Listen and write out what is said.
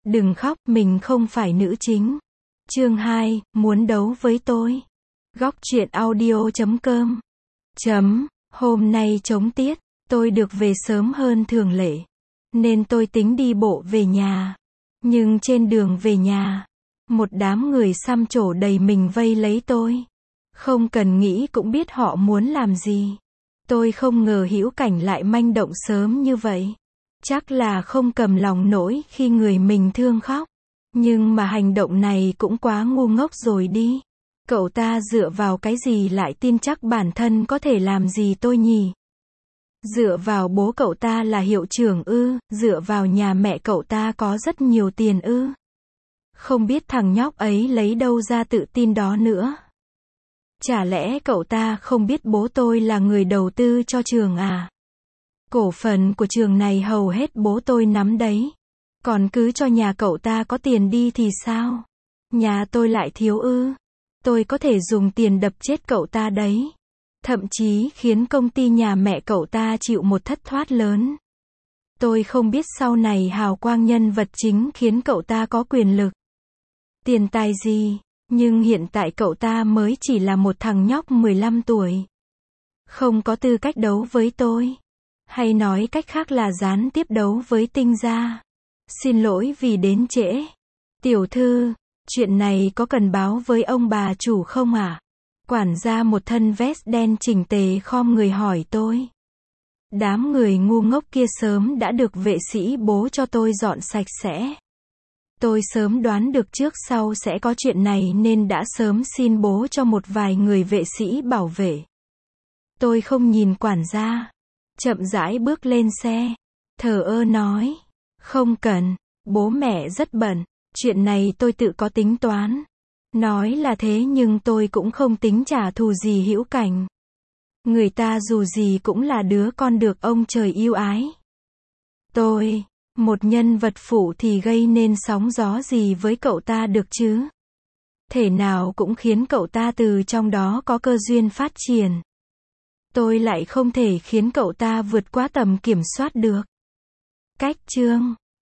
Đừng khóc, mình không phải nữ chính. Chương 2, muốn đấu với tôi. Góc truyện audio.com. Hôm nay trống tiết, tôi được về sớm hơn thường lệ. Nên tôi tính đi bộ về nhà. Nhưng trên đường về nhà, một đám người xăm trổ đầy mình vây lấy tôi. Không cần nghĩ cũng biết họ muốn làm gì. Tôi không ngờ Hữu Cảnh lại manh động sớm như vậy. Chắc là không cầm lòng nổi khi người mình thương khóc. Nhưng mà hành động này cũng quá ngu ngốc rồi đi. Cậu ta dựa vào cái gì lại tin chắc bản thân có thể làm gì tôi nhỉ? Dựa vào bố cậu ta là hiệu trưởng ư? Dựa vào nhà mẹ cậu ta có rất nhiều tiền ư? Không biết thằng nhóc ấy lấy đâu ra tự tin đó nữa. Chả lẽ cậu ta không biết bố tôi là người đầu tư cho trường à? Cổ phần của trường này hầu hết bố tôi nắm đấy. Còn cứ cho nhà cậu ta có tiền đi thì sao? Nhà tôi lại thiếu ư? Tôi có thể dùng tiền đập chết cậu ta đấy. Thậm chí khiến công ty nhà mẹ cậu ta chịu một thất thoát lớn. Tôi không biết sau này hào quang nhân vật chính khiến cậu ta có quyền lực, tiền tài gì, nhưng hiện tại cậu ta mới chỉ là một thằng nhóc 15 tuổi. Không có tư cách đấu với tôi. Hay nói cách khác là gián tiếp đấu với Tinh gia. Xin lỗi vì đến trễ. Tiểu thư, chuyện này có cần báo với ông bà chủ không ạ? Quản gia một thân vest đen chỉnh tề khom người hỏi tôi. Đám người ngu ngốc kia sớm đã được vệ sĩ bố cho tôi dọn sạch sẽ. Tôi sớm đoán được trước sau sẽ có chuyện này nên đã sớm xin bố cho một vài người vệ sĩ bảo vệ. Tôi không nhìn quản gia. Chậm rãi bước lên xe. Thờ ơ nói. Không cần, bố mẹ rất bận. Chuyện này tôi tự có tính toán. Nói là thế nhưng tôi cũng không tính trả thù gì Hữu Cảnh. Người ta dù gì cũng là đứa con được ông trời yêu ái. Tôi, một nhân vật phụ thì gây nên sóng gió gì với cậu ta được chứ? Thể nào cũng khiến cậu ta từ trong đó có cơ duyên phát triển. Tôi lại không thể khiến cậu ta vượt quá tầm kiểm soát được. Cách chương